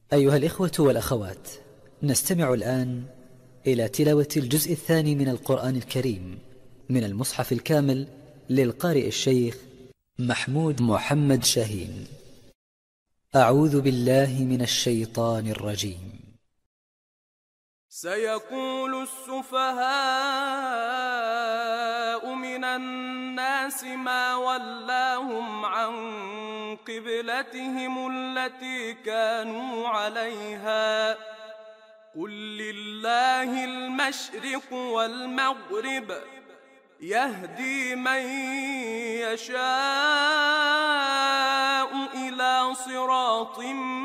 أيها الإخوة والأخوات، نستمع الآن إلى تلاوة الجزء الثاني من القرآن الكريم من المصحف الكامل للقارئ الشيخ محمود محمد شاهين. أعوذ بالله من الشيطان الرجيم. سيقول السفهاء من الناس ما ولاهم عن قبلتهم التي كانوا عليها قل لله المشرق والمغرب يهدي من يشاء إلى صراط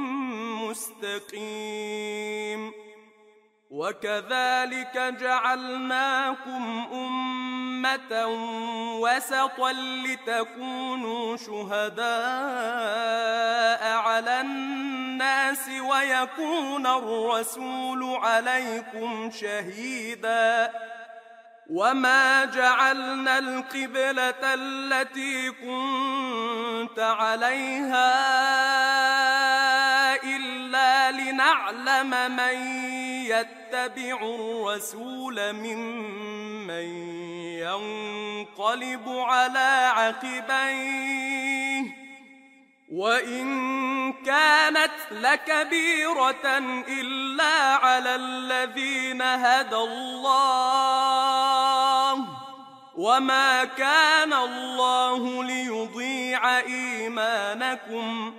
مستقيم. وكذلك جعلناكم أمة وسطا لتكونوا شهداء على الناس ويكون الرسول عليكم شهيدا. وما جعلنا القبلة التي كنت عليها إلا لنعلم من يتبع الرسول ممن ينقلب على عقبيه وإن كانت لكبيرة إلا على الذين هدى الله وما كان الله ليضيع إيمانكم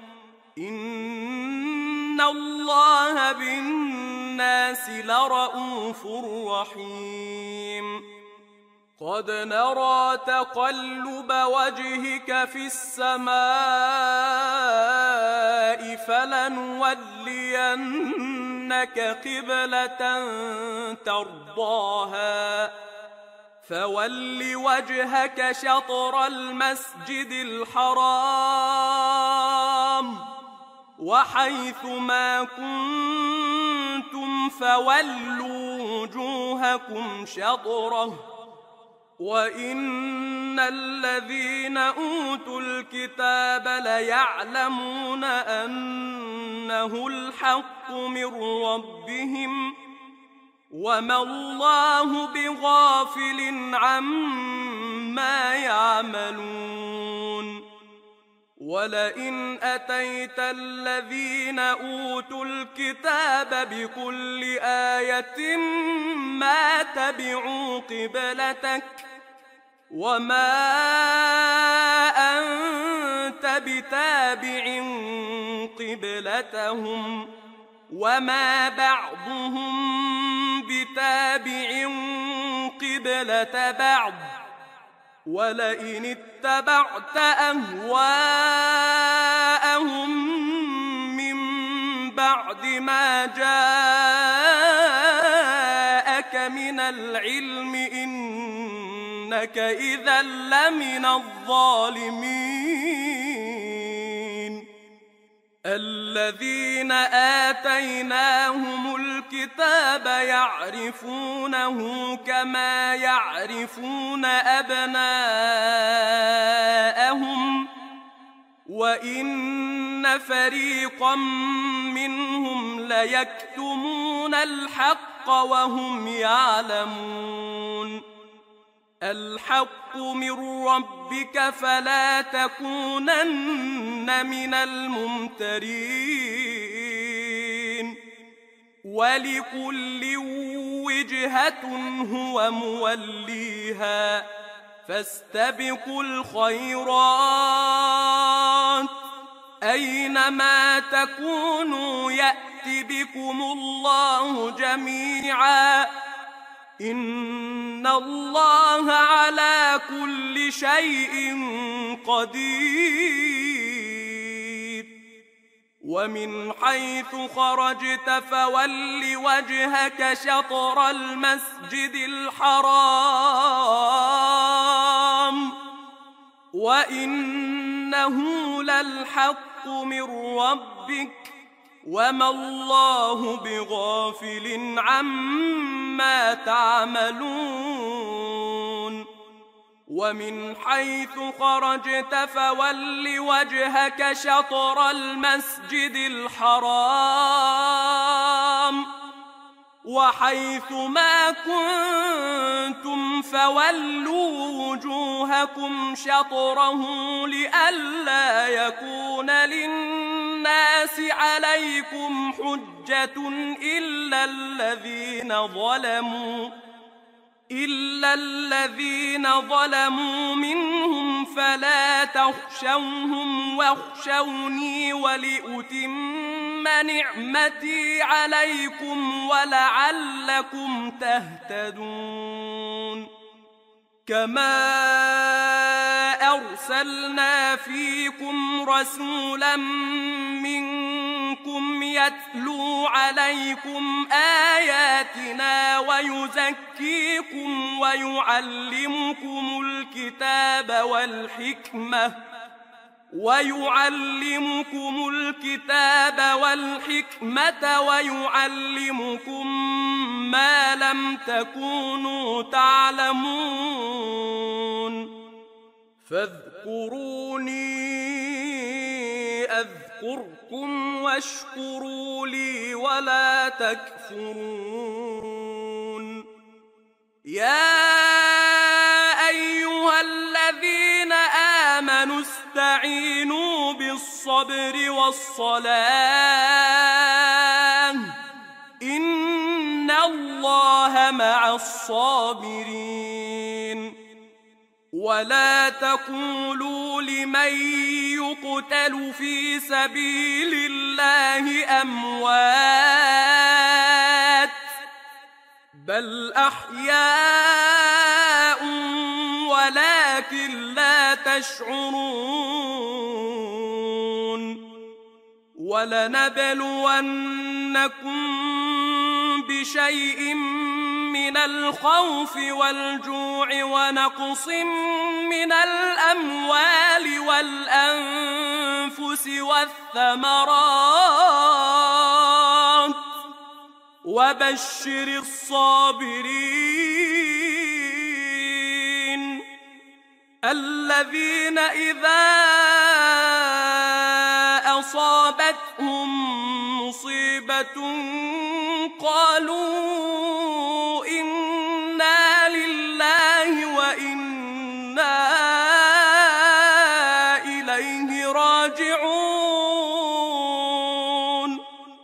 إن الله بالناس لرءوف رحيم. قد نرى تقلب وجهك في السماء فلنولينك قبلة ترضاها فول وجهك شطر المسجد الحرام وحيث ما كنتم فولوا وجوهكم شطره وإن الذين أوتوا الكتاب ليعلمون أنه الحق من ربهم وما الله بغافل عما يعملون. ولئن أتيت الذين أوتوا الكتاب بكل آية ما تبعوا قبلتك وما أنت بتابع قبلتهم وما بعضهم بتابع قبلة بعض ولئن اتبعت أهواءهم من بعد ما جاءك من العلم إنك إذا لمن الظالمين. الذين آتيناهم الكتاب يعرفونه كما يعرفون أبناءهم وإن فريقا منهم ليكتمون الحق وهم يعلمون. الحق من ربك فلا تكونن من الممترين. ولكل وجهة هو موليها فاستبقوا الخيرات أينما تكونوا يأت بكم الله جميعا إن الله على كل شيء قدير. ومن حيث خرجت فول وجهك شطر المسجد الحرام وإنه للحق من ربك وما الله بغافل عما تعملون. ومن حيث خرجت فول وجهك شطر المسجد الحرام وحيث ما كنتم فولوا وجوهكم شطره لئلا يكون للناس عليكم حجة إلا الذين ظلموا منهم فلا تخشوهم واخشوني ولأتم نعمتي عليكم ولعلكم تهتدون. كما أرسلنا فيكم رسولا منكم يتلو عليكم آياتنا ويزكيكم ويعلمكم الكتاب والحكمة ويعلمكم ما لم تكونوا تعلمون. فاذكروني أذكركم واشكروا لي ولا تكفرون. يا أيها الذين آمنوا استعينوا بالصبر والصلاة إن الله مع الصابرين. ولا تقولوا لمن يقتل في سبيل الله أموات بل أحياء ولكن لا تشعرون. ولنبلونكم بشيء من الخوف والجوع ونقص من الأموال والأنفس والثمرات وبشر الصابرين الذين إذا أصابتهم مصيبة قالوا إنا لله وإنا إليه راجعون.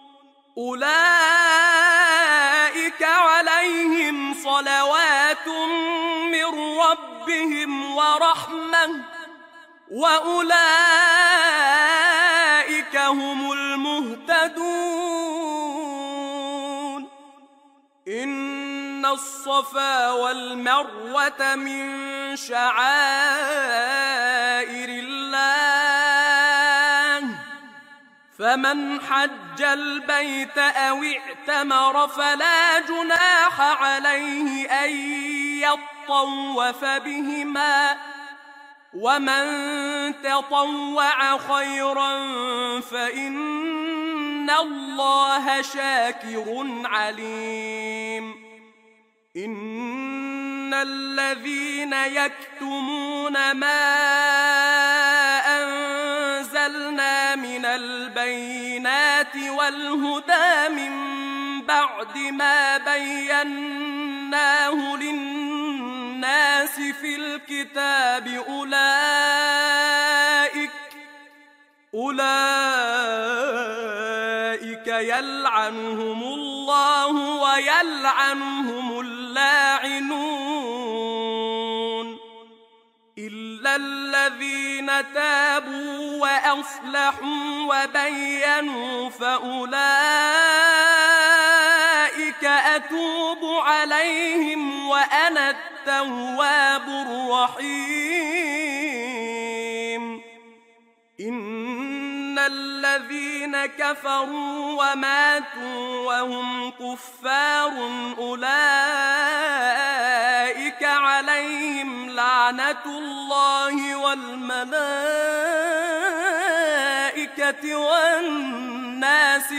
أولئك عليهم صلوات من ربهم ورحمة وأولئك هم المهتدون. إن الصفا والمروة من شعائر الله فمن حج البيت أو اعتمر فلا جناح عليه أن يطوف بهما ومن تطوع خيرا فإن الله شاكر عليم. إن الذين يكتمون ما أنزلنا من البينات والهدى من بعد ما بيناه للناس في الكتاب أولئك يلعنهم الله ويلعنهم اللاعنون إلا الذين تابوا وأصلحوا وبينوا فأولئك أتوب عليهم وأنا التواب الرحيم. إن الذين كفروا وماتوا وهم كفار أولئك عليهم لعنة الله والملائكة والناس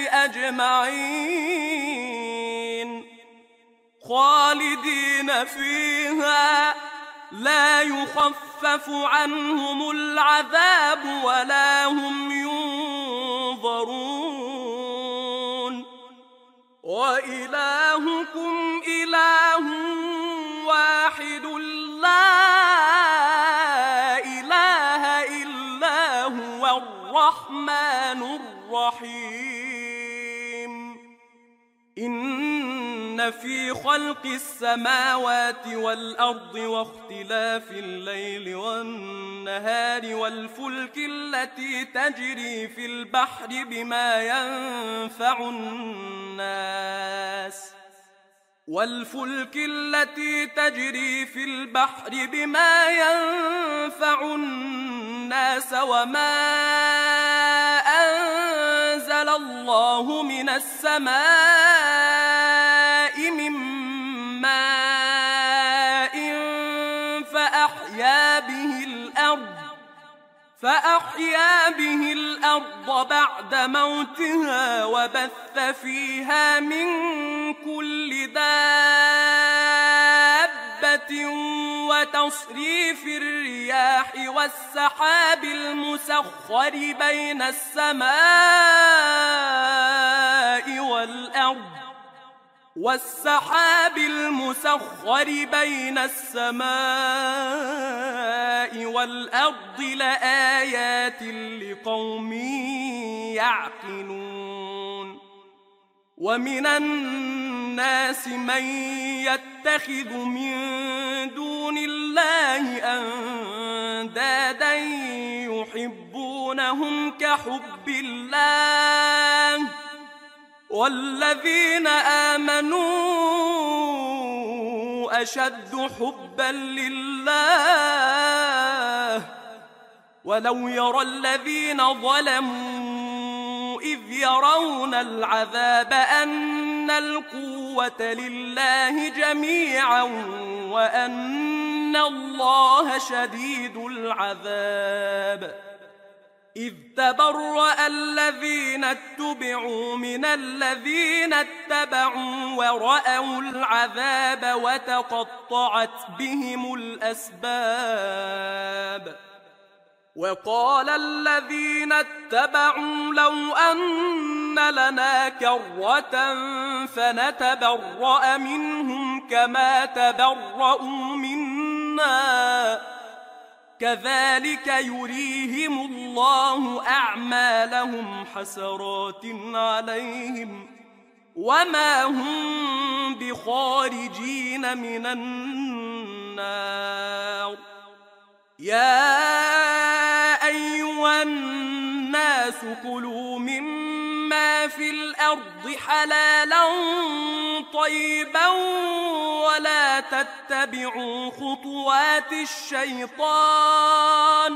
أجمعين خالدين فيها لا يخفف عنهم العذاب ولا هم ينظرون وإلهكم إن في خلق السماوات والأرض واختلاف الليل والنهار والفلك التي تجري في البحر بما ينفع الناس وما أنزل الله من السماء من ماء فأحيا به الأرض بعد موتها وبث فيها من كل دابة وتصريف الرياح والسحاب المسخر بين السماء والأرض لآيات لقوم يعقلون. ومن الناس من يتخذ من دون الله أندادا يحبونهم كحب الله والذين آمنوا أشد حبا لله ولو يرى الذين ظلموا إذ يرون العذاب أن القوة لله جميعا وأن الله شديد العذاب إذ تبرأ الذين اتبعوا من الذين اتبعوا ورأوا العذاب وتقطعت بهم الأسباب وقال الذين اتبعوا لو أن لنا كرة فنتبرأ منهم كما تبرأوا منا كذلك يريهم الله أعمالهم حسرات عليهم وما هم بخارجين من النار. يا أيها الناس كلوا مما في الأرض حلالا طيبا ولا تتبعوا خطوات الشيطان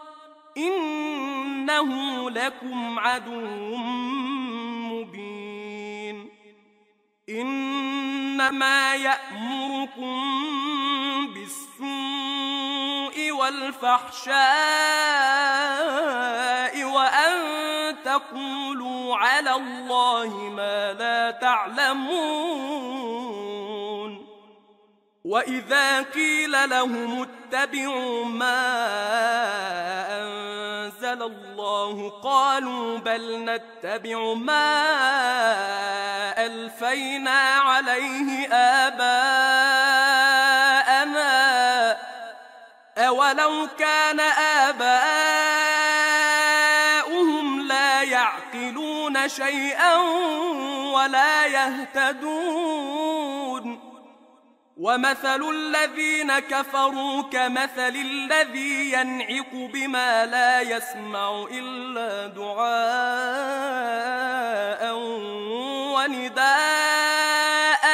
إنه لكم عدو مبين. إنما يأمركم بالسوء والفحشاء وأن تقولوا على الله ما لا تعلمون. وإذا قيل لهم اتبعوا ما أنزل الله قالوا بل نتبع ما ألفينا عليه آباءنا أولو كان آباؤهم لا يعقلون شيئا ولا يهتدون. ومثل الذين كفروا كمثل الذي ينعق بما لا يسمع إلا دعاء ونداء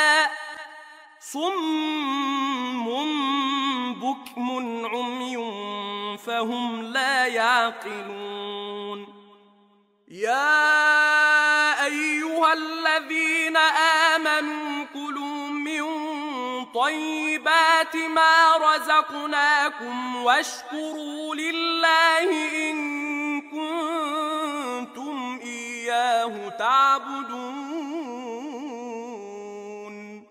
صم بكم عمي فهم لا يعقلون. يا أيها الذين آمنوا كلوا من طيبات ما رزقناكم واشكروا لله إن كنتم إياه تعبدون.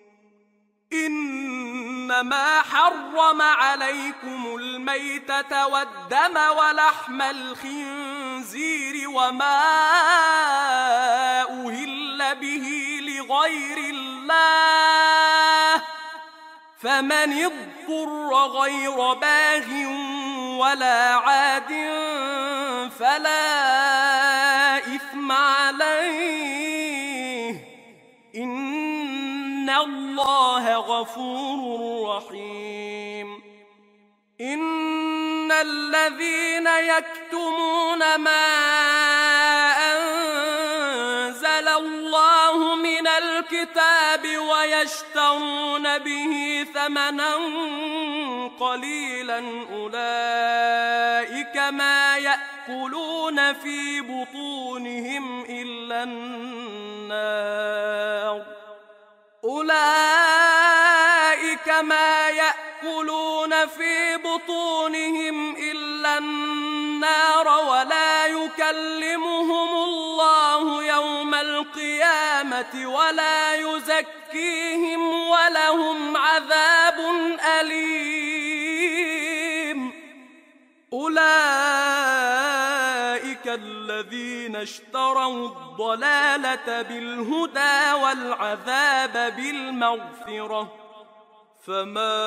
إنما حرم عليكم الميتة والدم ولحم الخنزير وما أهل به لغير الله فمن اضطر غير باغ ولا عاد فلا إثم عليه غفور رحيم. إن الذين يكتمون ما أنزل الله من الكتاب ويشترون به ثمنا قليلا أولئك ما يأكلون في بطونهم إلا النار أولئك ما يأكلون في بطونهم إلا النار ولا يكلمهم الله يوم القيامة ولا يزكيهم ولهم عذاب أليم. أولئك الذين اشتروا الضلالة بالهدى والعذاب بالمغفرة فما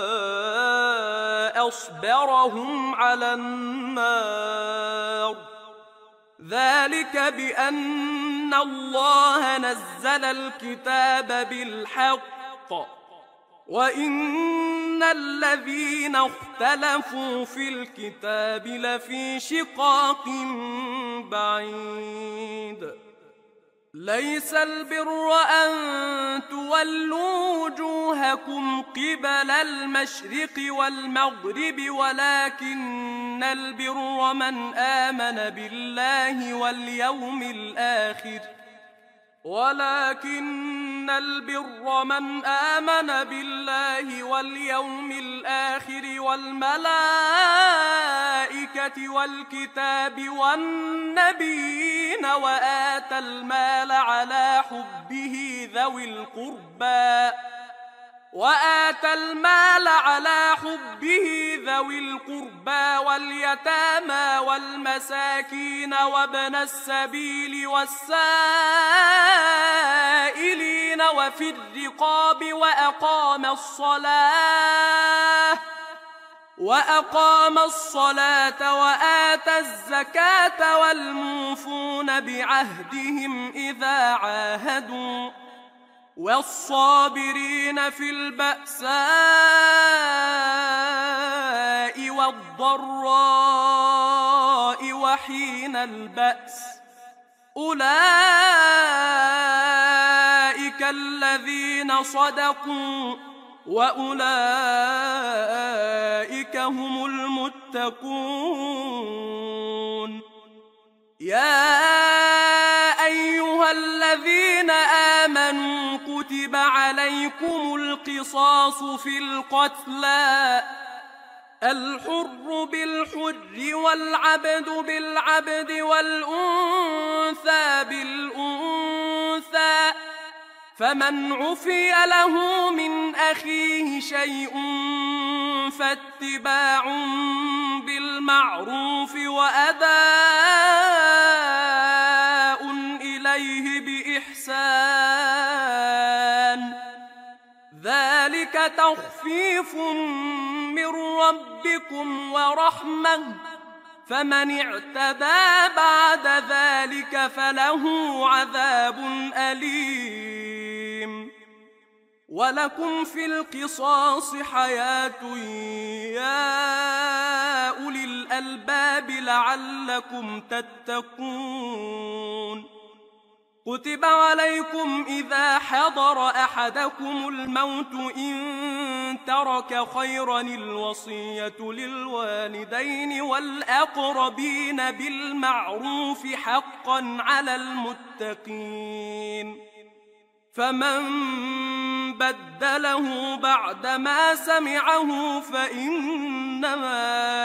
أصبرهم على النار ذلك بأن الله نزل الكتاب بالحق وإن الذين اختلفوا في الكتاب لفي شقاق بعيد. ليس البر أن تولوا وجوهكم قبل المشرق والمغرب ولكن البر من آمن بالله واليوم الآخر والملائكة والكتاب والنبيين وآتى المال على حبه ذوي القربى واليتامى والمساكين وابن السبيل والسائلين وفي الرقاب وأقام الصلاة وآتى الزكاة والموفون بعهدهم إذا عاهدوا والصابرين في البأساء والضراء وحين البأس أولئك الذين صدقوا وأولئك هم المتقون. يا أيها الذين آمنوا كتب عليكم القصاص في القتلى الحر بالحر والعبد بالعبد والأنثى بالأنثى فمن عفي له من أخيه شيء فاتباع بالمعروف وأداء إليه بإحسان ذلك تخفيف من ربكم ورحمة فمن اعتدى بعد ذلك فله عذاب أليم. ولكم في القصاص حياة يا أولي الألباب لعلكم تتقون. كتب عليكم إذا حضر أحدكم الموت إن ترك خيرا الوصية للوالدين والأقربين بالمعروف حقا على المتقين فمن بدله بعدما سمعه فإنما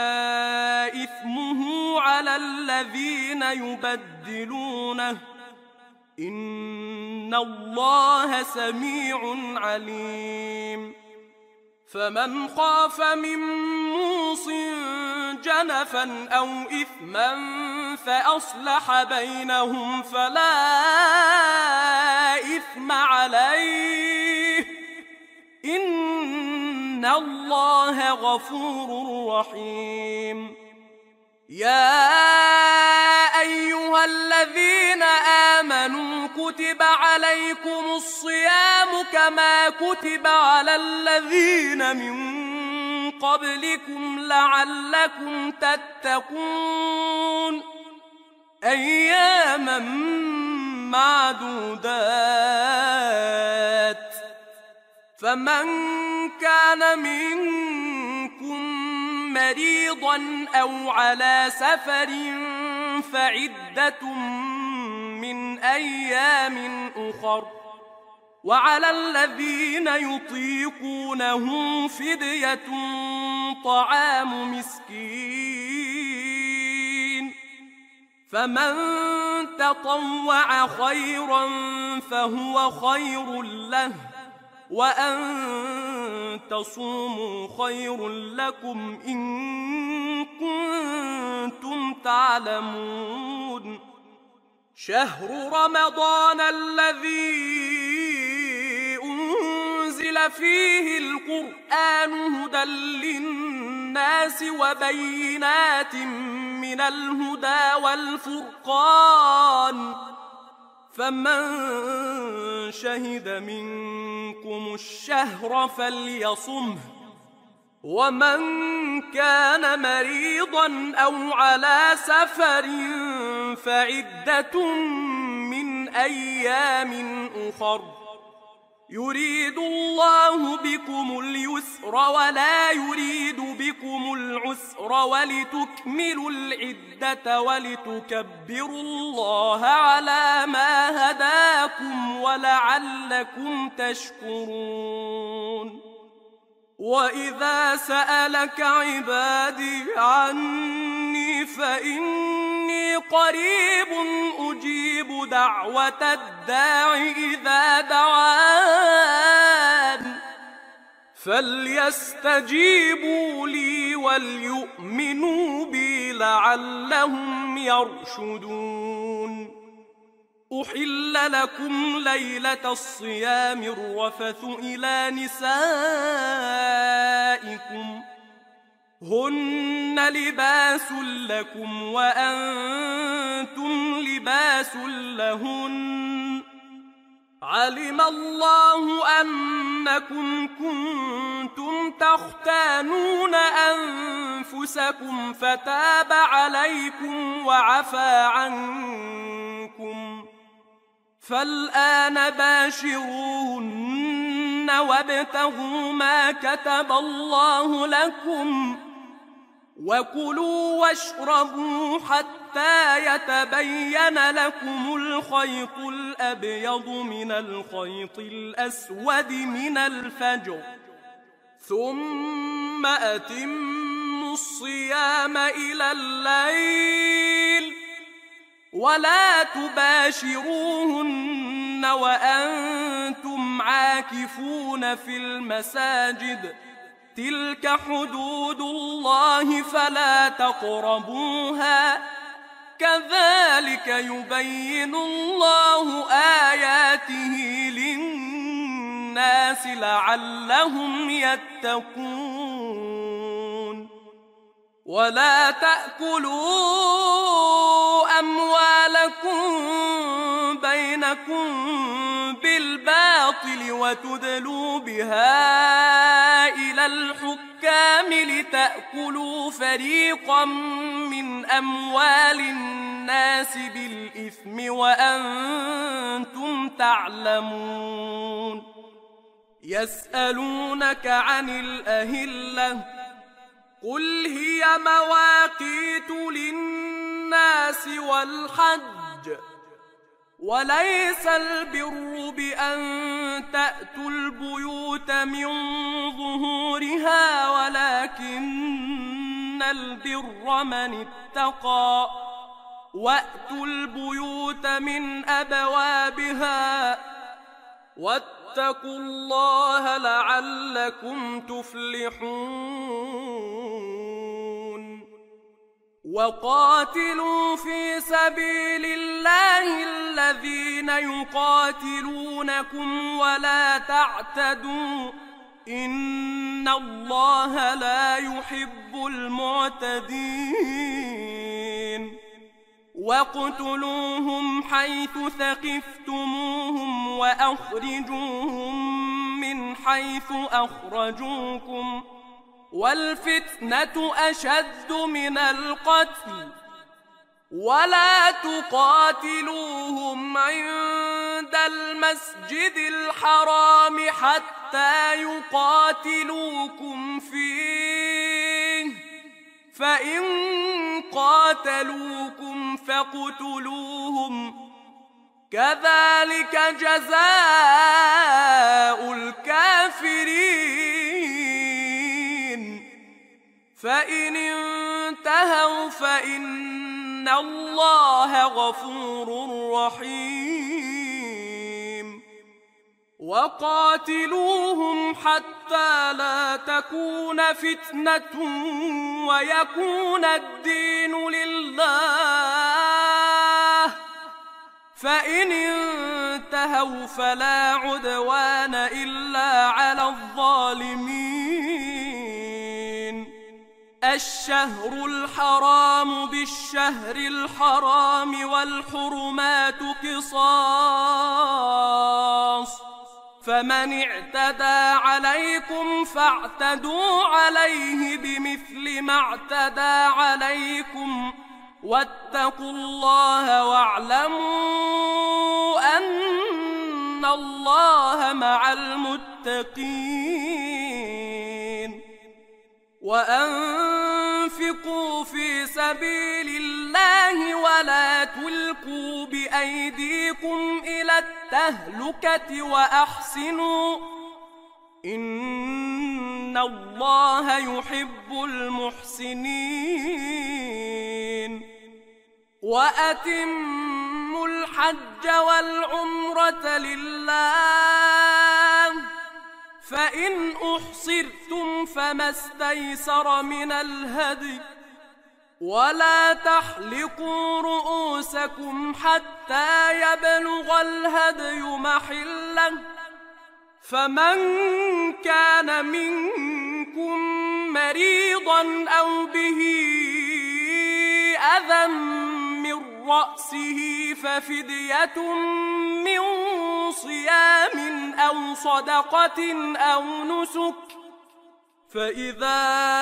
إثمه على الذين يبدلونه إن الله سميع عليم. فمن خاف من موص جنفا أو إثما فأصلح بينهم فلا إثم عليه إن الله غفور رحيم. يا أيها الذين آمنوا كتب عليكم الصيام كما كتب على الذين من قبلكم لعلكم تتقون أياما معدودات فمن كان منكم مريضا أو على سفر فعدة من أيام أخر وعلى الذين يطيقونه فدية طعام مسكين فمن تطوع خيرا فهو خير له وأن تصوموا خير لكم إن كنتم تعلمون شهر رمضان الذي أنزل فيه القرآن هدى للناس وبينات من الهدى والفرقان فمن شهد منكم الشهر فليصمه ومن كان مريضا أو على سفر فعدة من أيام أخر يريد الله بكم اليسر ولا يريد بكم العسر ولتكملوا العدة ولتكبروا الله على ما هداكم ولعلكم تشكرون وإذا سألك عبادي عني فإني قريب أجيب دعوة الداع إذا دعان فليستجيبوا لي وليؤمنوا بي لعلهم يرشدون أحل لكم ليلة الصيام الرفث إلى نسائكم هن لباس لكم وأنتم لباس لهن علم الله أنكم كنتم تختانون أنفسكم فتاب عليكم وعفى عنكم فالآن باشروهن وابتغوا ما كتب الله لكم وكلوا واشربوا حتى يتبين لكم الخيط الأبيض من الخيط الأسود من الفجر ثم أتموا الصيام إلى الليل ولا تباشروهن وأنتم عاكفون في المساجد تلك حدود الله فلا تقربوها كذلك يبين الله آياته للناس لعلهم يتقون ولا تأكلوا أموالكم بينكم بالباطل وتدلوا بها إلى الحكام لتأكلوا فريقا من أموال الناس بالإثم وأنتم تعلمون يسألونك عن الأهلة قل هي مواقيت للناس والحج وليس البر بأن تأتوا البيوت من ظهورها ولكن البر من اتقى وأتوا البيوت من أبوابها واتقوا الله لعلكم تفلحون وقاتلوا في سبيل الله الذين يقاتلونكم ولا تعتدوا إن الله لا يحب المعتدين واقتلوهم حيث ثقفتموهم وأخرجوهم من حيث أخرجوكم والفتنة أشد من القتل ولا تقاتلوهم عند المسجد الحرام حتى يقاتلوكم فيه فإن قاتلوكم فاقتلوهم كذلك جزاء الكافرين فإن انتهوا فإن الله غفور رحيم وقاتلوهم حتى لا تكون فتنة ويكون الدين لله فإن انتهوا فلا عدوان إلا على الظالمين الشهر الحرام بالشهر الحرام والحرمات قصاص فمن اعتدى عليكم فاعتدوا عليه بمثل ما اعتدى عليكم واتقوا الله واعلموا أن الله مع المتقين وأنفقوا في سبيل الله ولا تلقوا بأيديكم إلى التهلكة وأحسنوا إن الله يحب المحسنين وأتموا الحج والعمرة لله فإن أحصرتم فما استيسر من الهدي ولا تحلقوا رؤوسكم حتى يبلغ الهدي محله فمن كان منكم مريضا أو به أذى من رأسه ففدية من صيام أو صدقة أو نسك فإذا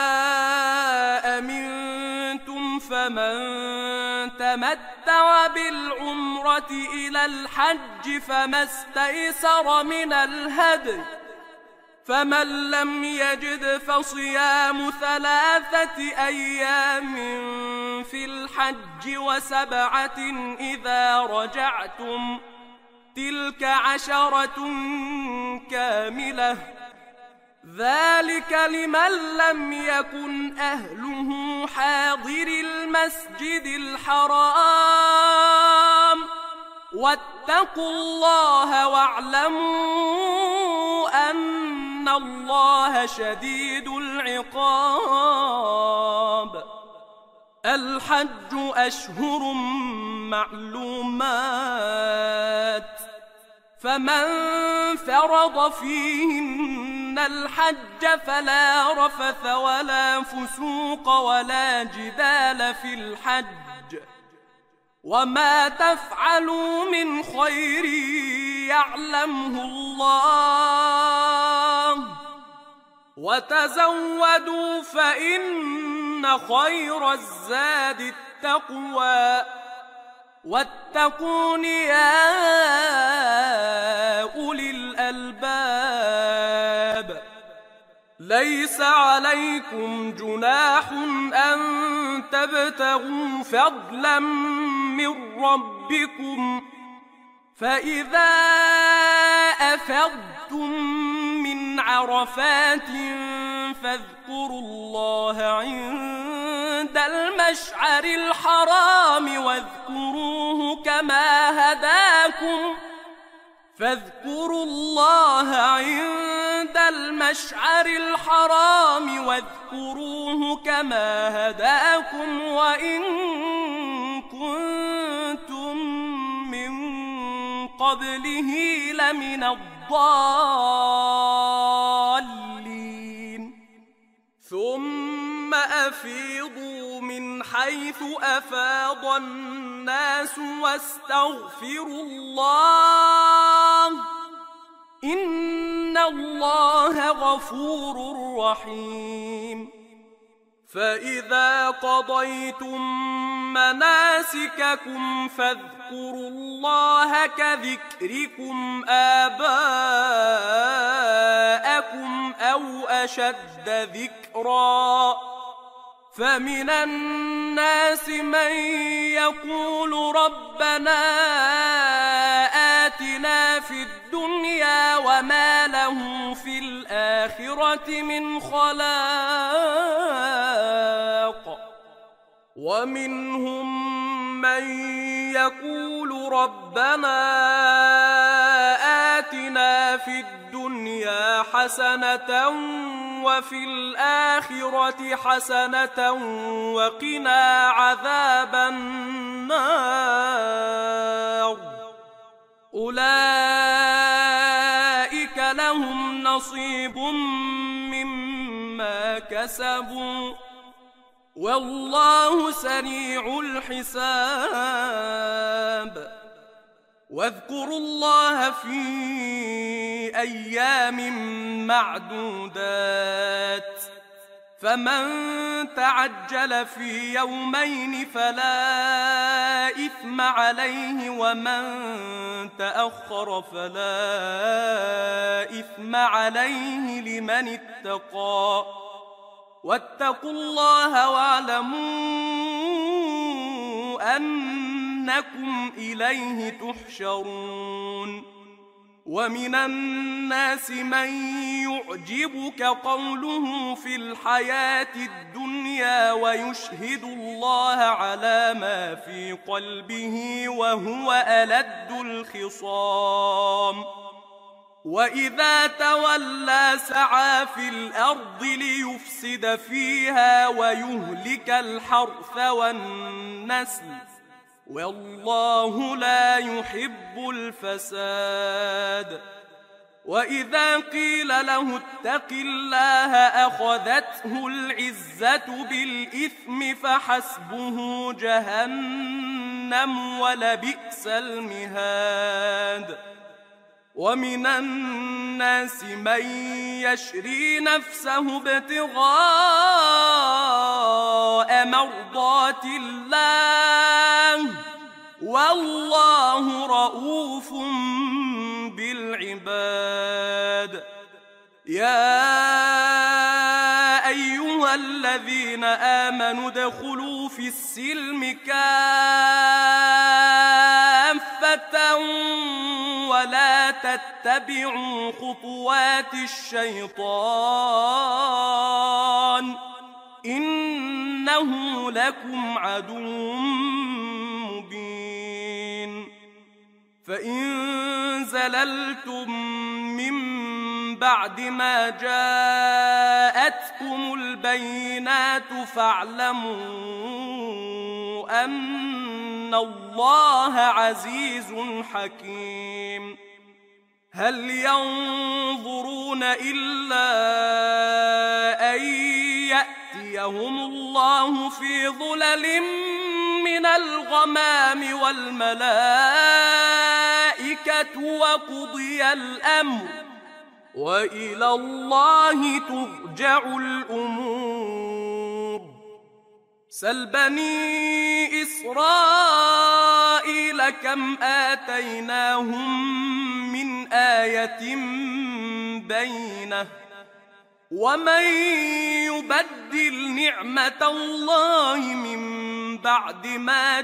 أمنتم فمن تمتع بالعمرة إلى الحج فما استيسر من الهدي فمن لم يجد فصيام 3 أيام في الحج و7 إذا رجعتم تلك 10 كاملة ذلك لمن لم يكن أهله حاضر المسجد الحرام واتقوا الله واعلموا أن الله شديد العقاب الحج أشهر معلومات فمن فرض فيهن الحج فلا رفث ولا فسوق ولا جدال في الحج وما تفعلوا من خير يعلمه الله وتزودوا فإن خير الزاد التقوى واتقون يا أولي الألباب ليس عليكم جناح أن تبتغوا فضلا من ربكم فإذا أفضتم من عرفات فاذكروا الله عند المشعر الحرام واذكروه كما هداكم فاذكروا الله عند المشعر الحرام واذكروه كما هداكم وإن كنتم من قبله لمن الضالين ثم أفيضوا من حيث أفاض الناس واستغفروا الله إن الله غفور رحيم فإذا قضيتم مناسككم فاذكروا الله كذكركم آباءكم أو أشد ذكرا فمن الناس من يقول ربنا آتنا في الدنيا وما له في الآخرة من خلاق ومنهم من يقول ربنا آتنا في الدنيا حسنة وفي الآخرة حسنة وقنا عذاب النار أولئك لهم نصيب مما كسبوا والله سريع الحساب واذكروا الله في أيام معدودات فمن تعجل في يومين فلا إثم عليه ومن تأخر فلا إثم عليه لمن اتقى واتقوا الله واعلموا أنكم إليه تحشرون ومن الناس من يعجبك قوله في الحياة الدنيا ويشهد الله على ما في قلبه وهو ألد الخصام وإذا تولى سعى في الأرض ليفسد فيها ويهلك الحرث والنسل والله لا يحب الفساد وإذا قيل له اتق الله أخذته العزة بالإثم فحسبه جهنم ولبئس المهاد ومن الناس من يشري نفسه ابتغاء مرضات الله والله رؤوف بالعباد يا أيها الذين آمنوا ادخلوا في السلم كافة ولا تتبعوا خطوات الشيطان إنه لكم عدو مبين فإن زللتم من بعد ما جاءتكم البينات فاعلموا أن الله عزيز حكيم هل ينظرون إلا أن يأتيهم الله في ظلل من الغمام والملائكة وقضي الأمر وإلى الله ترجع الأمور سل بني إسرائيل كم آتيناهم من آية بينة ومن يبدل نعمة الله من بعد ما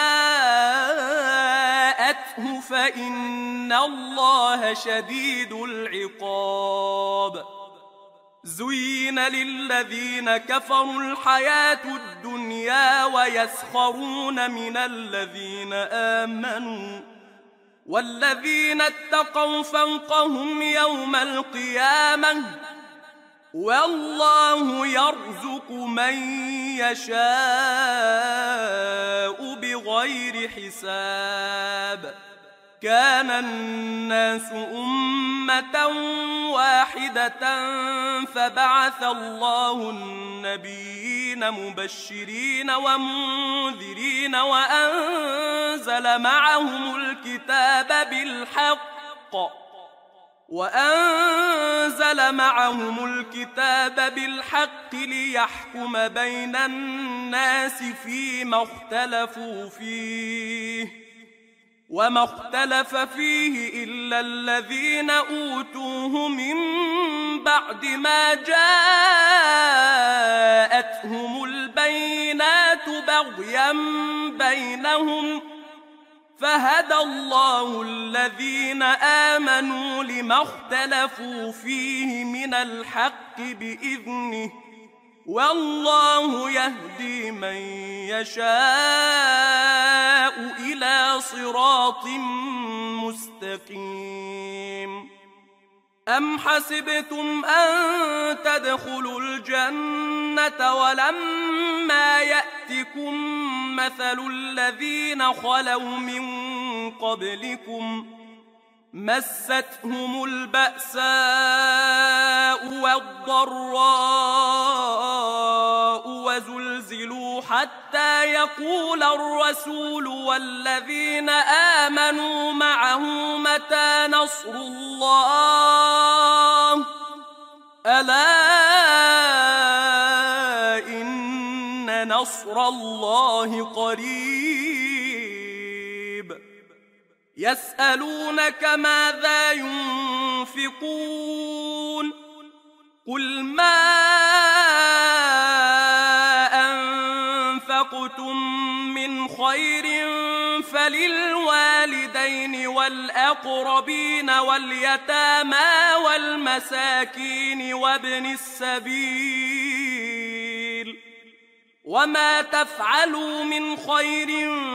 جاءته فإن الله شديد العقاب زين للذين كفروا الحياة الدنيا ويسخرون من الذين آمنوا والذين اتقوا فوقهم يوم القيامة والله يرزق من يشاء بغير حساب كان الناس أمة واحدة فبعث الله النبيين مبشرين ومنذرين وأنزل معهم الكتاب بالحق ليحكم بين الناس فيما اختلفوا فيه وما اختلف فيه إلا الذين أوتوه من بعد ما جاءتهم البينات بغيا بينهم فهدى الله الذين آمنوا لما اختلفوا فيه من الحق بإذنه والله يهدي من يشاء إلى صراط مستقيم. أم حسبتم أن تدخلوا الجنة ولما يأتكم مثل الذين خلوا من قبلكم مستهم البأساء والضراء وزلزلوا حتى يقول الرسول والذين آمنوا معه متى نصر الله ألا إن نصر الله قريب. يسألونك ماذا ينفقون قل ما أنفقتم من خير فللوالدين والأقربين واليتامى والمساكين وابن السبيل وما تفعلوا من خير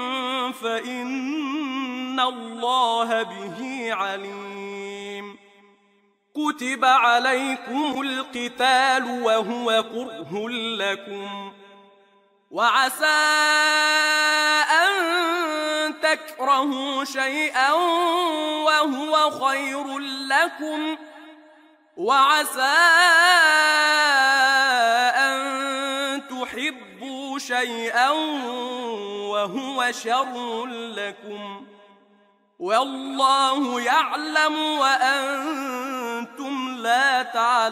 فإن الله به عليم. كتب عليكم القتال وهو كره لكم وعسى أن تكرهوا شيئا وهو خير لكم وعسى أن تحبوا شيئا وهو شر لكم والله يعلم وأنتم لا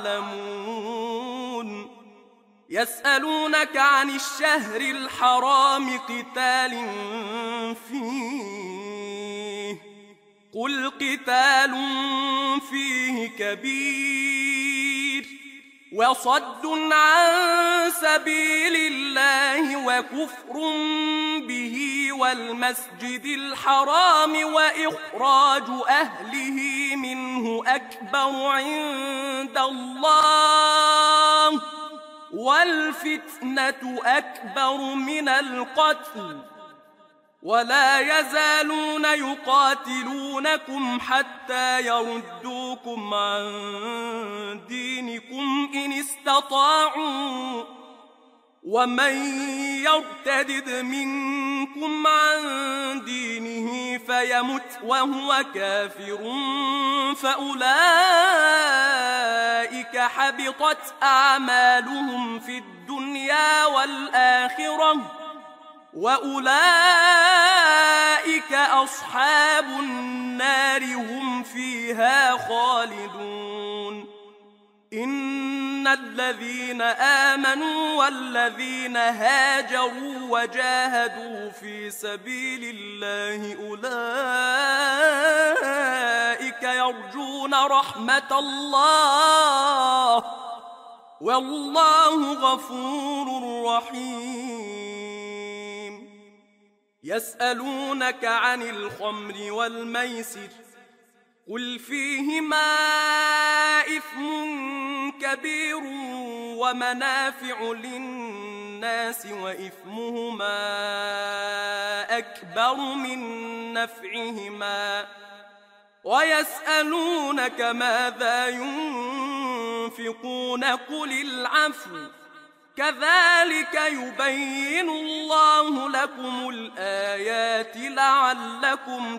تعلمون. يسألونك عن الشهر الحرام قتال فيه قل قتال فيه كبير وصد عن سبيل الله وكفر به والمسجد الحرام وإخراج أهله منه أكبر عند الله والفتنة أكبر من القتل ولا يزالون يقاتلونكم حتى يردوكم عن دينكم إن استطاعوا ومن يرتدد منكم عن دينه فيمت وهو كافر فأولئك حبطت أعمالهم في الدنيا والآخرة وأولئك أصحاب النار هم فيها خالدون. إن الذين آمنوا والذين هاجروا وجاهدوا في سبيل الله أولئك يرجون رحمة الله والله غفور رحيم. يسألونك عن الخمر والميسر قل فيهما إثم كبير ومنافع للناس وإثمهما أكبر من نفعهما ويسألونك ماذا ينفقون قل العفو كذلك يبين الله لكم الآيات لعلكم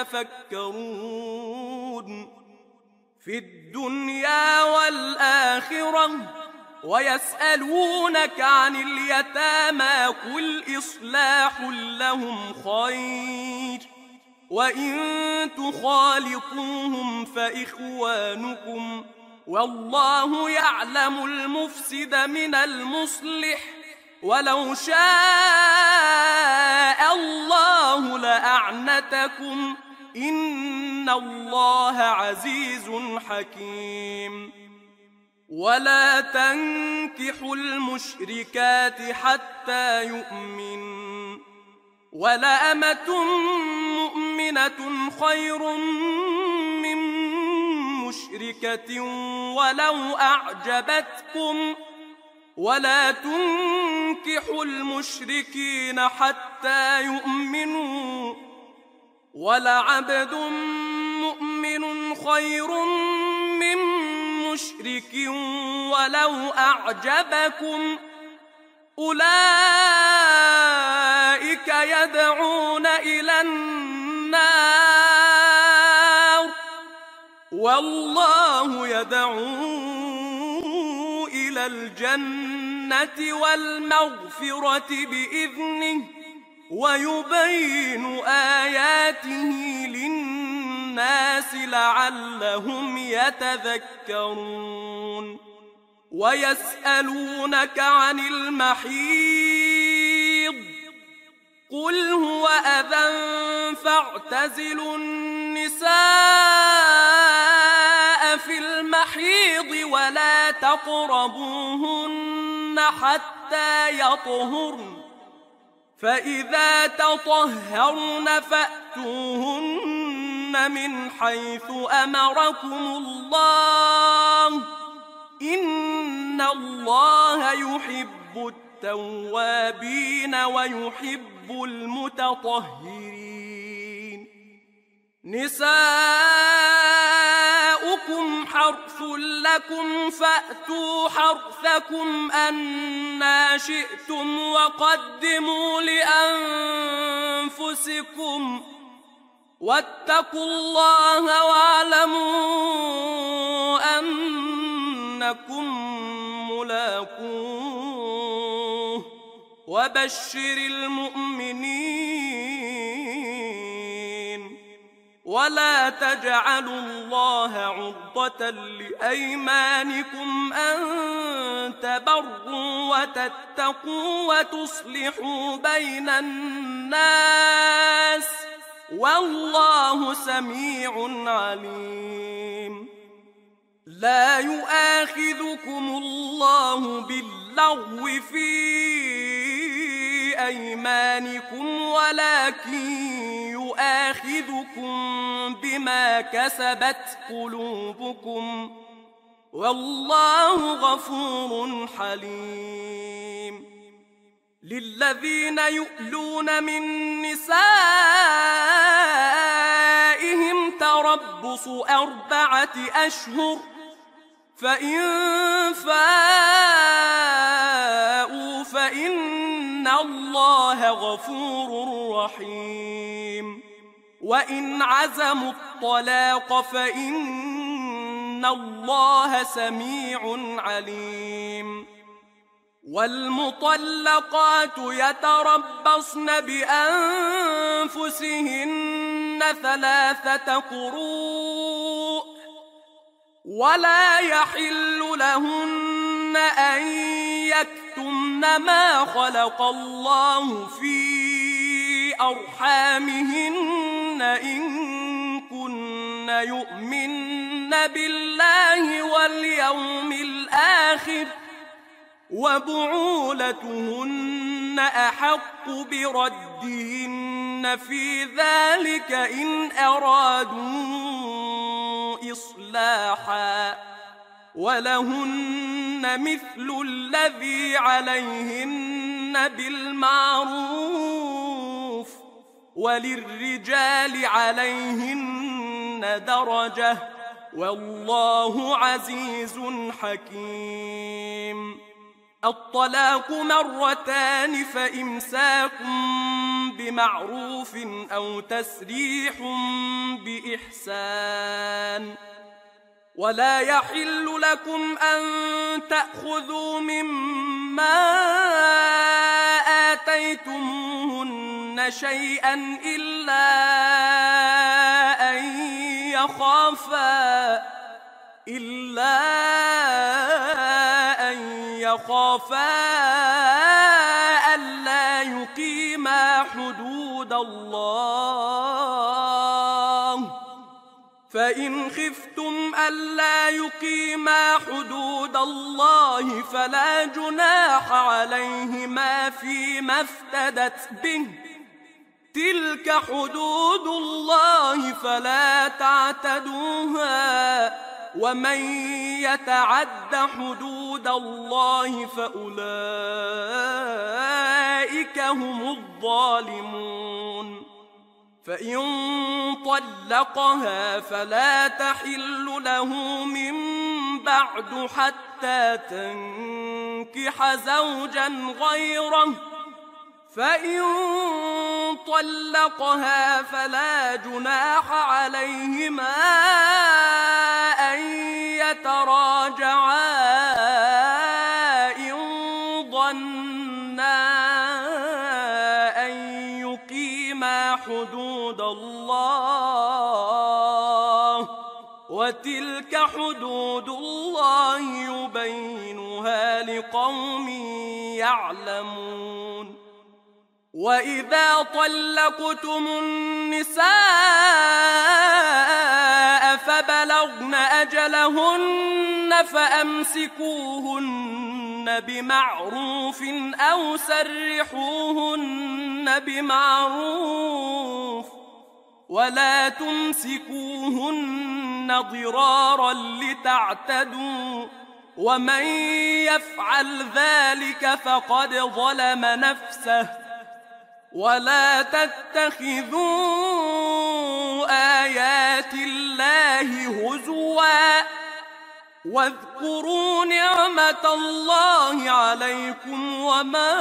تتفكرون في الدنيا والآخرة. ويسألونك عن اليتامى قل إصلاح لهم خير وإن تخالطوهم فإخوانكم والله يعلم المفسد من المصلح ولو شاء الله لأعنتكم إن الله عزيز حكيم. ولا تنكحوا المشركات حتى يؤمنوا ولأمة مؤمنة خير من مشركة ولو أعجبتكم ولا تنكحوا المشركين حتى يؤمنوا ولعبد مؤمن خير من مشرك ولو أعجبكم أولئك يدعون إلى النار والله يدعو إلى الجنة والمغفرة بإذنه ويبين آياته للناس لعلهم يتذكرون. ويسألونك عن المحيض قل هو أذى فاعتزلوا النساء في المحيض ولا تقربوهن حتى يطهرن فإذا تطهرن فأتوهن من حيث أمركم الله إن الله يحب التوابين ويحب المتطهرين. نساؤكم حرث لكم فأتوا حرثكم أنى شئتم وقدموا لأنفسكم واتقوا الله واعلموا أنكم ملاقوه وبشر المؤمنين. ولا تجعلوا الله عرضة لأيمانكم أن تبروا وتتقوا وتصلحوا بين الناس والله سميع عليم. لا يؤاخذكم الله باللغو في أيمانكم ولكن يؤاخذكم بما كسبت قلوبكم والله غفور حليم. للذين يؤلون من نسائهم تربص 4 أشهر فإن فاءوا فإن الله غفور رحيم. وإن عزموا الطلاق فإن الله سميع عليم. والمطلقات يتربصن بأنفسهن 3 قروء ولا يحل لهن أن يكتمن ما خلق الله في أرحامهن إن كن يؤمن بالله واليوم الآخر وبعولتهن أحق بردهن في ذلك إن أرادوا إصلاحا ولهن مثل الذي عليهن بالمعروف وللرجال عليهن درجة والله عزيز حكيم. الطلاق مرتان فإمساك بمعروف أو تسريح بإحسان. ولا يحل لكم أن تأخذوا مما آتيتموهن شيئا إلا أن يخافا ألا يقيما حدود الله. فإن خفتم ألا يقيما حدود الله فلا جناح عليهما فيما افتدت به. تلك حدود الله فلا تعتدوها، ومن يتعد حدود الله فأولئك هم الظالمون. فإن طلقها فلا تحل له من بعد حتى تنكح زوجا غيره. فإن طلقها فلا جناح عليهما أن يتراجعا إن ظنا أن يقيما حدود الله، وتلك حدود الله يبينها لقوم يعلمون. وإذا طلقتم النساء فبلغن أجلهن فأمسكوهن بمعروف أو سرحوهن بمعروف، ولا تمسكوهن ضرارا لتعتدوا، ومن يفعل ذلك فقد ظلم نفسه. ولا تتخذوا آيات الله هزوا، واذكروا نعمة الله عليكم وما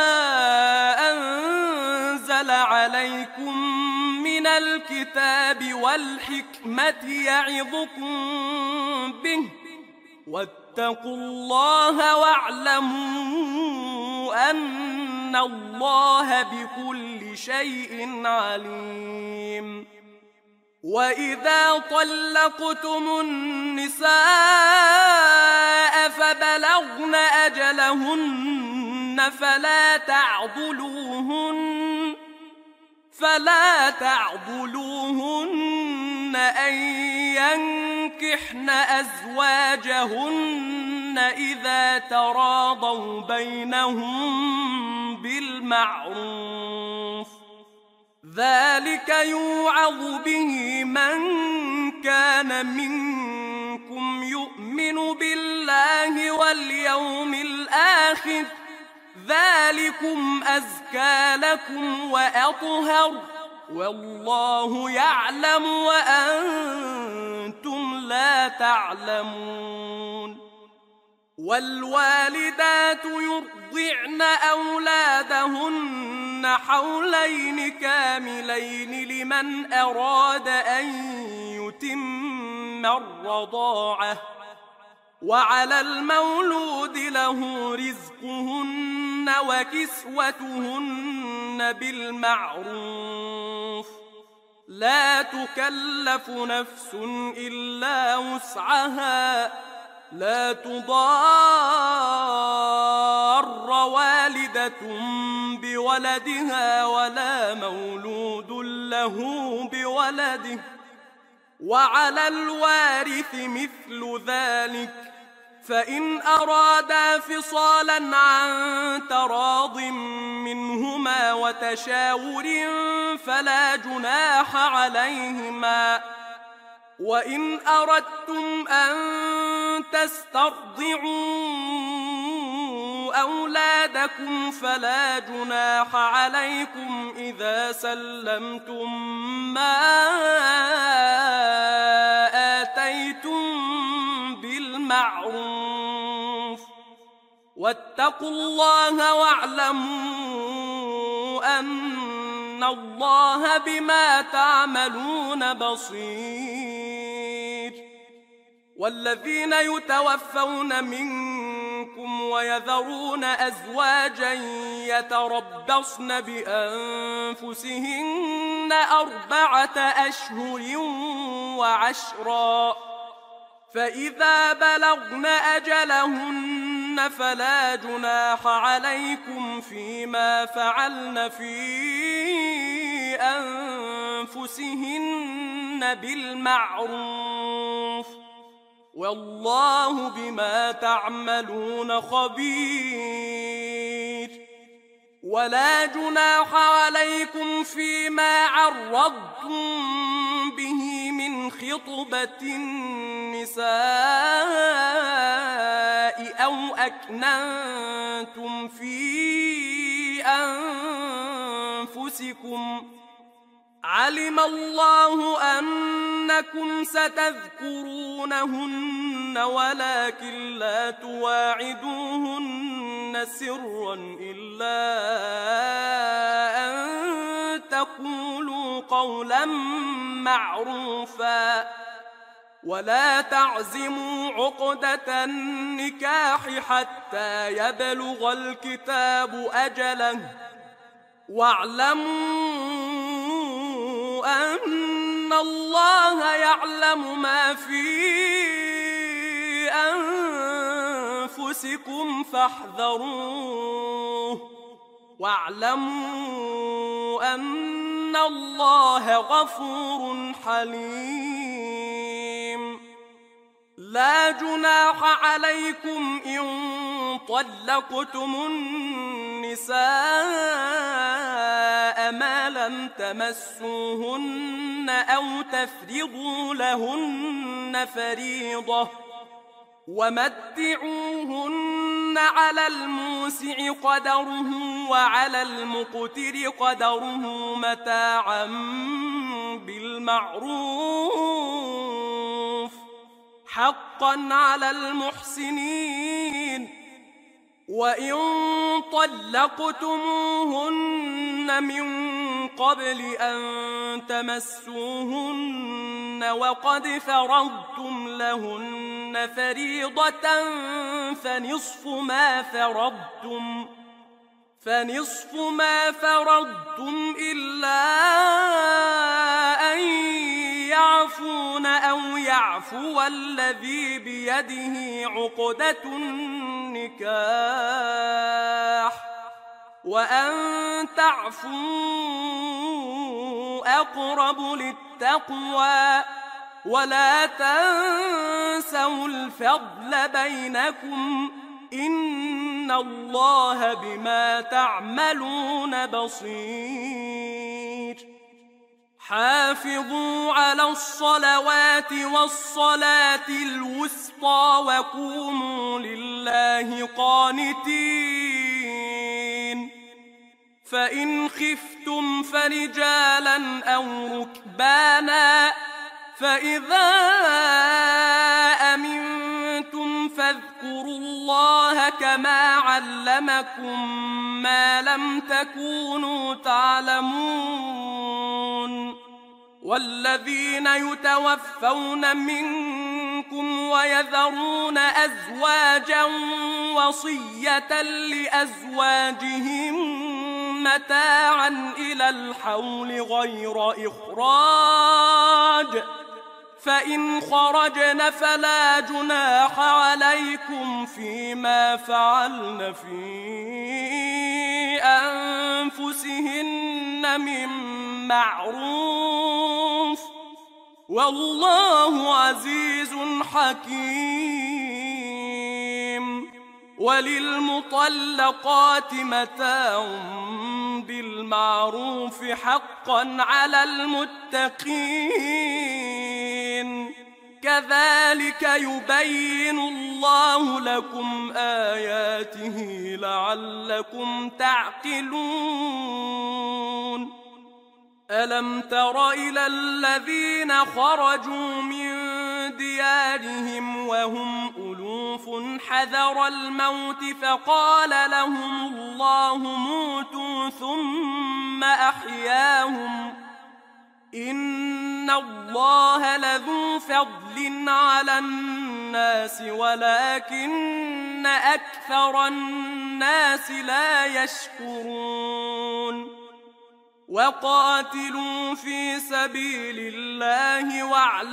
أنزل عليكم من الكتاب والحكمة يعظكم به، واتقوا الله واعلموا أن الله بكل شيء عليم. وإذا طلقتم النساء فبلغن أجلهن فلا تعضلوهن أن ينكحن أزواجهن إذا تراضوا بينهم بالمعروف. ذلك يوعظ به من كان منكم يؤمن بالله واليوم الآخر، ذلكم أزكى لكم وأطهر، والله يعلم وأنتم لا تعلمون. والوالدات يرضعن أولادهن حولين كاملين لمن أراد أن يتم الرضاعة، وعلى المولود له رزقهن وكسوتهن بالمعروف، لا تكلف نفس إلا وسعها، لا تضار والدة بولدها ولا مولود له بولده، وعلى الوارث مثل ذلك، فإن أرادا فصالا عن تراض منهما وتشاور فلا جناح عليهما. وإن أردتم أن تسترضعوا أولادكم فلا جناح عليكم إذا سلمتم ما آتيتم بالمعروف، واتقوا الله واعلموا أن الله بما تعملون بصير. والذين يتوفون منكم ويذرون أزواجا يتربصن بأنفسهن 4 أشهر وعشرا، فإذا بلغن أجلهن فلا جناح عليكم فيما فعلن في أنفسهن بالمعروف، والله بما تعملون خبير. ولا جناح عليكم فيما عرضتم به من خطبة النساء أو أكننتم في أنفسكم، علم الله أنكم ستذكرونهن ولكن لا تواعدوهن سرا إلا أن تقولوا قولا معروفا، ولا تعزموا عقدة النكاح حتى يبلغ الكتاب أجله، واعلموا أن الله يعلم ما في أنفسكم فاحذروه، واعلموا أن الله غفور حليم. لا جناح عليكم إن طلقتم النساء ما لم تمسوهن أو تفرضوا لهن فريضة، ومتعوهن على الموسع قدره وعلى المقتر قدره متاعا بالمعروف حقا على المحسنين. وإن طلقتموهن من قبل أن تمسوهن وقد فرضتم لهن فريضة فنصف ما فرضتم إلا أن يعفون أو يعفو الذي بيده عقدة النكاح، وأن تعفوا أقرب للتقوى، ولا تنسوا الفضل بينكم إن الله بما تعملون بصير. حافظوا على الصلوات والصلاة الوسطى وقوموا لله قانتين. فإن خفتم فرجالا أو ركبانا، فإذا أمنتم فاذكروا الله كما علمكم ما لم تكونوا تعلمون. والذين يتوفون منكم ويذرون أزواجا وصية لأزواجهم متاعا إلى الحول غير إخراج، فإن خرجن فلا جناح عليكم فيما فعلن في أنفسهن من معروف، والله عزيز حكيم. وللمطلقات متاع بالمعروف حقا على المتقين. كذلك يبين الله لكم آياته لعلكم تعقلون. ألم تر إلى الذين خرجوا من ديارهم وهم ألوف حذر الموت فقال لهم الله موتوا ثم أحياهم إن الله لذو فضل على الناس ولكن أكثر الناس لا يشكرون وقاتلوا في سبيل الله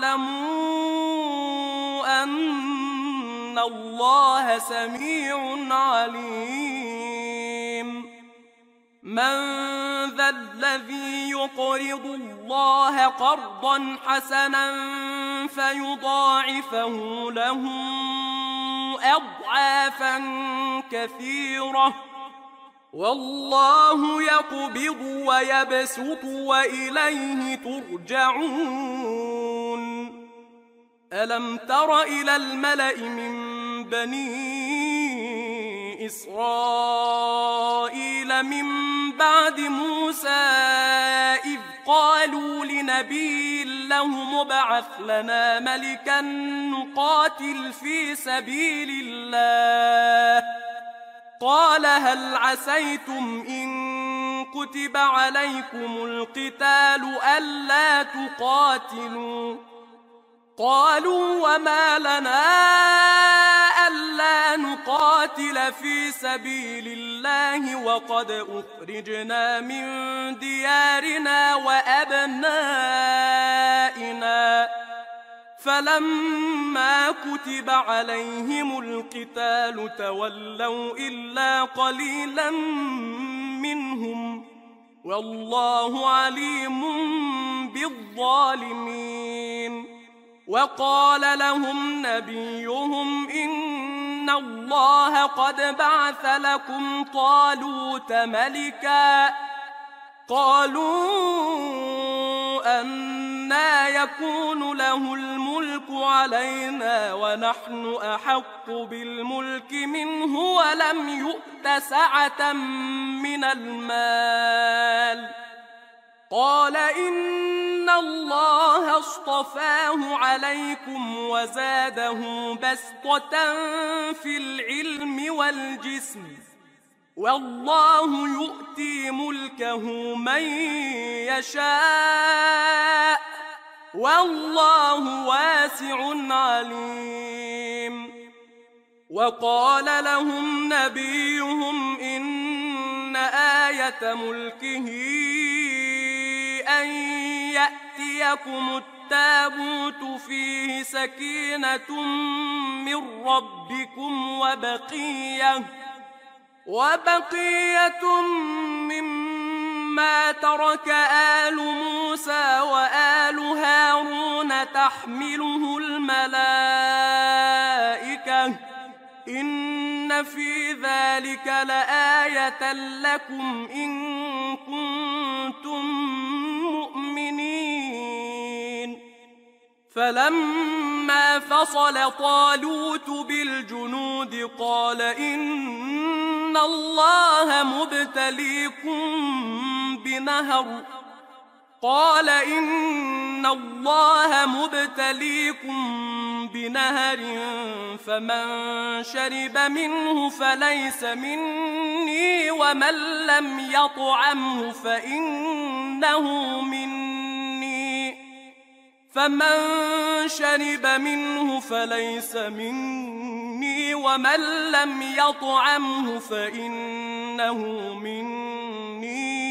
واعلموا أن الله سميع عليم من ذا الذي يقرض الله قرضا حسنا فيضاعفه له أضعافا كثيرة والله يقبض ويبسط وإليه ترجعون ألم تر إلى الملأ من بني إسرائيل من بعد موسى إذ قالوا لنبي له مبعث لنا ملكا نقاتل في سبيل الله قال هل عسيتم إن كتب عليكم القتال ألا تقاتلوا قالوا وما لنا ألا نقاتل في سبيل الله وقد أخرجنا من ديارنا وأبنائنا فلما كتب عليهم القتال تولوا إلا قليلا منهم والله عليم بالظالمين وقال لهم نبيهم إن الله قد بعث لكم طالوت ملكا قالوا أنى يكون له الملك علينا ونحن أحق بالملك منه ولم يؤت سعة من المال قال إن الله اصطفاه عليكم وزاده بسطة في العلم والجسم والله يؤتي ملكه من يشاء والله واسع عليم وقال لهم نبيهم إن آية ملكه أن يأتيكم التابوت فيه سكينة من ربكم وبقية مما ترك آل موسى وآل هارون تحمله الملائكة إن في ذلك لآية لكم إن كنتم مؤمنين فلما فصل طالوت بالجنود قال إن الله مبتليكم بنهر فمن شرب منه فليس مني ومن لم يطعمه فإنه مني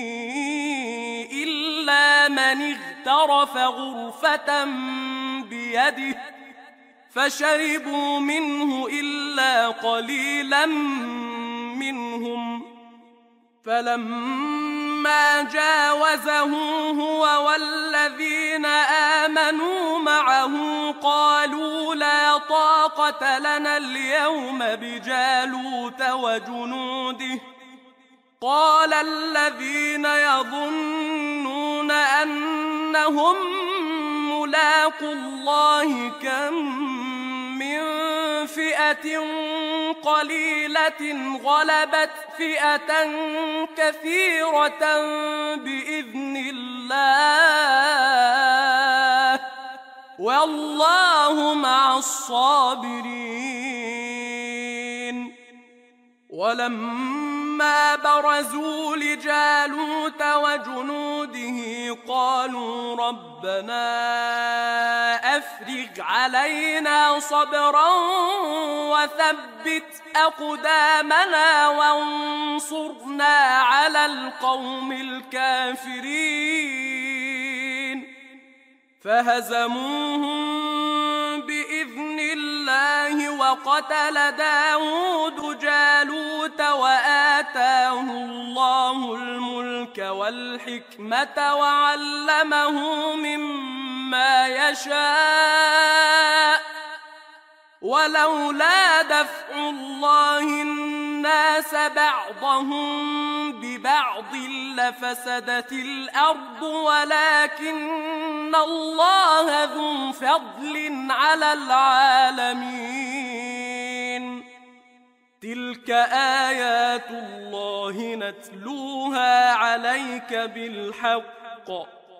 إلا من اغترف غرفة بيده فشربوا منه إلا قليلا منهم فلما جاوزه هو والذين آمنوا معه قالوا لا طاقة لنا اليوم بجالوت وجنوده قال الذين يظنون أنهم ملاقو الله كم من فئة قليلة غلبت فئة كثيرة بإذن الله والله مع الصابرين. ولما برزوا لجالوت وجنوده قالوا ربنا أفرغ علينا صبرا وثبت أقدامنا وانصرنا على القوم الكافرين. فهزموهم بإذن الله وقتل داود جالوت وآتاه الله الملك والحكمة وعلمه مما يشاء. ولولا دفع الله الناس بعضهم ببعض لفسدت الأرض ولكن الله ذو فضل على العالمين. تلك آيات الله نتلوها عليك بالحق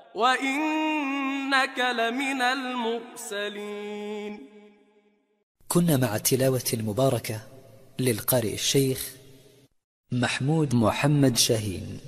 وإنك لمن المرسلين. كنا مع التلاوة المباركة للقارئ الشيخ محمود محمد شاهين.